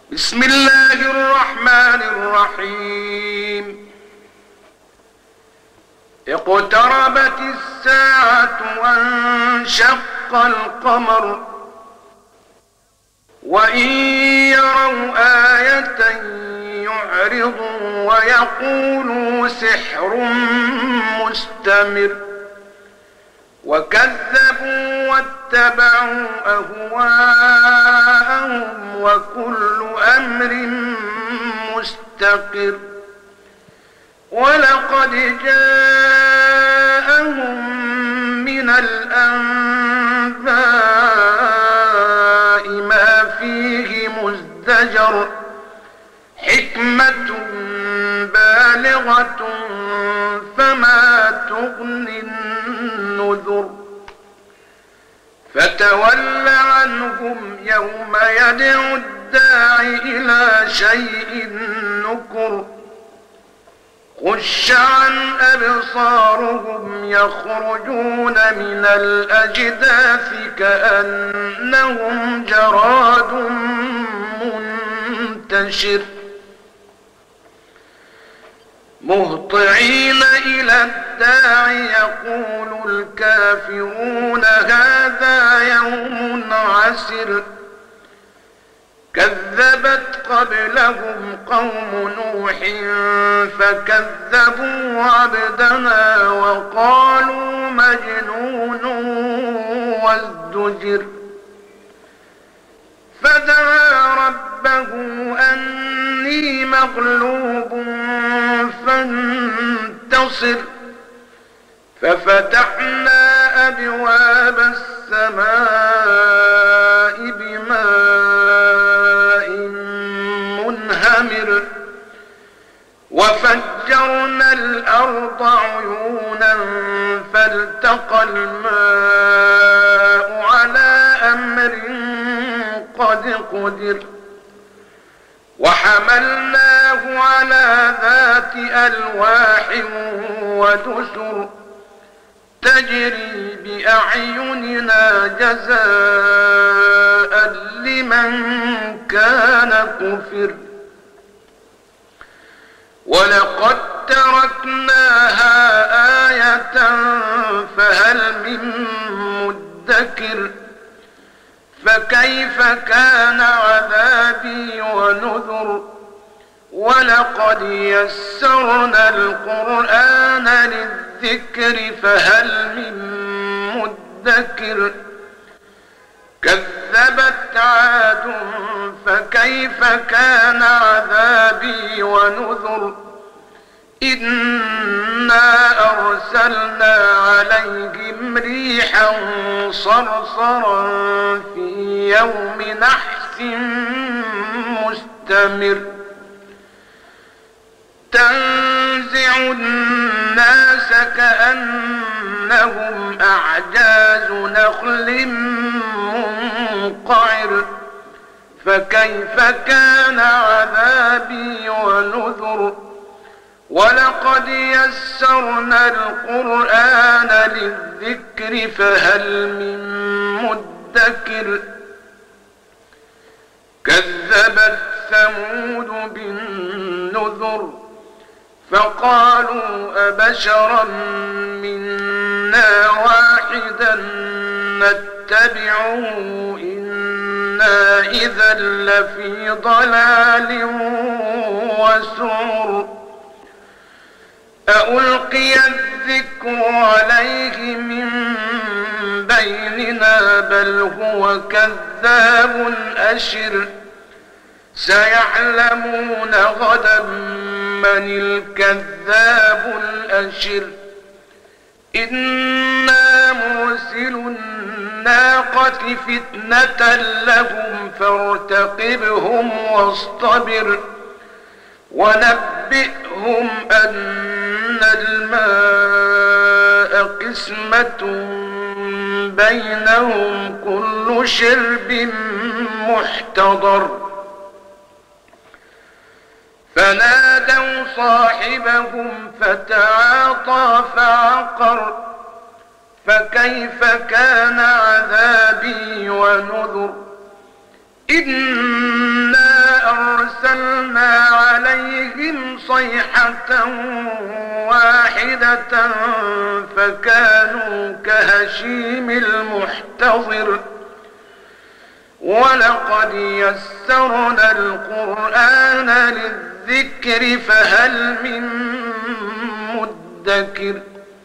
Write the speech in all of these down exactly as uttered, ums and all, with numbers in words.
بسم الله الرحمن الرحيم. اقتربت الساعة وانشق القمر وإن يروا آية يعرضوا ويقولوا سحر مستمر وكذبوا واتبعوا أهواءهم وكل أمر مستقر. ولقد جاءهم من الأنباء ما فيه مزدجر حكمة بالغة فما تغني النذر. فتول عنهم يوم يدعو الداعي إلى شيء نكر. خش عن أبصارهم يخرجون من الأجداث كأنهم جراد منتشر مهطعين إلى الداعي يقول الكافرون هذا يوم عسر. كذبت قبلهم قوم نوح فكذبوا عبدنا وقالوا مجنون وازدجر. فدعا ربه أني مغلوب فانتصر. ففتحنا أبواب السماء بماء منهمر وفجرنا الأرض عيونا فالتقى الماء على أمر قد قدر. وحملناه على ذات ألواح ودسر تجري بأعيننا جزاء لمن كان كفر. ولقد تركناها آية فهل من مدكر. فكيف كان عذابي ونذر. ولقد يسرنا القرآن للذكر فهل من مدكر. كذبت عاد فكيف كان عذابي ونذر. إنا أرسلنا عليهم ريحا صرصرا في يوم نحس مستمر تنزع الناس كأنهم أعجاز نخل منقعر. فكيف كان عذابي ونذر. ولقد يسرنا القرآن للذكر فهل من مدكر. كذبت ثمود بالنذر فقالوا أبشرا منا واحدا نتبعه إنا إذا لفي ضلال وسعر. ألقي الذكر عليه من بيننا بل هو كذاب أشر. سيعلمون غدا من الكذاب الأشر. إنا مرسل الناقة فتنة لهم فارتقبهم واصطبر. ونبئهم أن الماء قسمة بينهم كل شرب محتضر. فنادوا صاحبهم فتعاطى فعقر. فكيف كان عذابي ونذر. إنا صيحة واحدة فكانوا كهشيم المحتضر ولقد يسرنا القرآن للذكر فهل من مدكر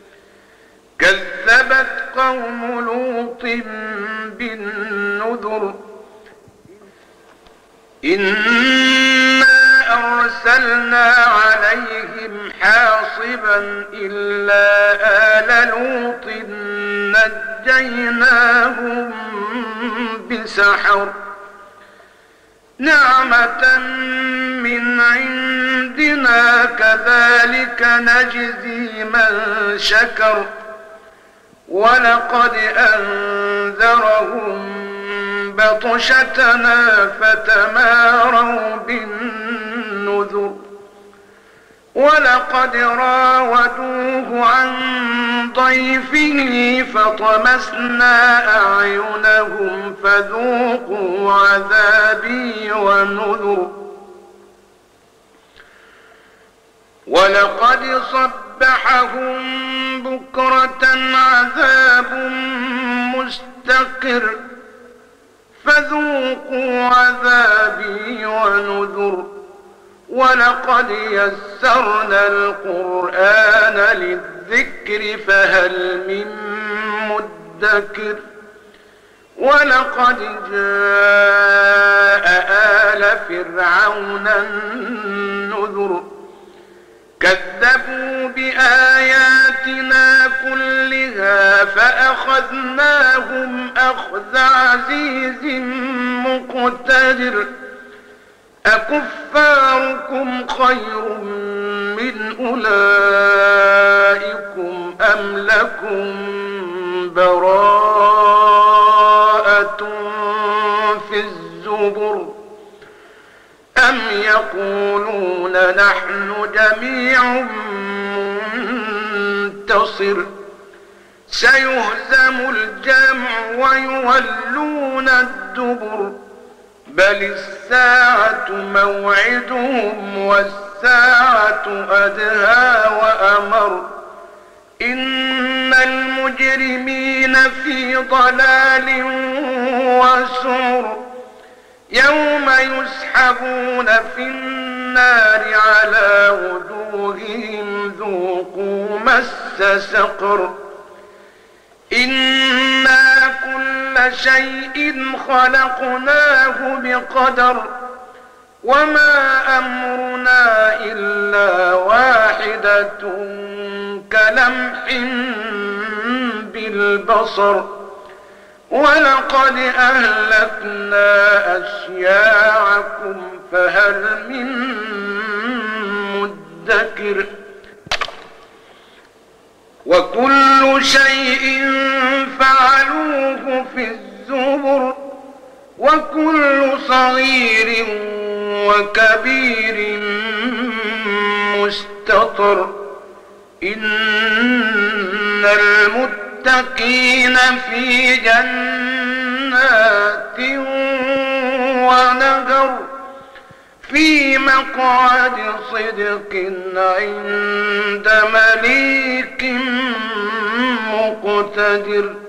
كذبت قوم لوط بالنذر إنا أرسلنا عليهم حاصبا إلا آل لوط نجيناهم بسحر نعمة من عندنا كذلك نجزي من شكر ولقد أنذرهم بطشتنا فتماروا بالنذر ولقد راودوه عن ضيفه فطمسنا أعينهم فذوقوا عذابي ونذر ولقد صبحهم بكرة عذاب مستقر فذوقوا عذابي ونذر ولقد يسرنا القرآن للذكر فهل من مدكر ولقد جاء آل فرعون النذر كذبوا بآياتنا كلها فأخذناهم أخذ عزيز مقتدر أكفاركم خير من أولئكم أم لكم براءة في الزبر أم يقولون نحن جميع منتصر سيهزم الجمع ويولون الدبر بل الساعة موعدهم والساعة أدهى وأمر إن المجرمين في ضلال وسعر يوم يسحبون في النار على وجوههم ذوقوا مس سقر إنا كل شيء خلقناه بقدر وما أمرنا إلا واحدة كلمح بالبصر ولقد أهلكنا أشياعكم فهل من مدكر وكل شيء فعلوه في الزبر وكل صغير وكبير مستطر إن المتقين في جنات ونهر في مقعد صدق عند مليك مقتدر.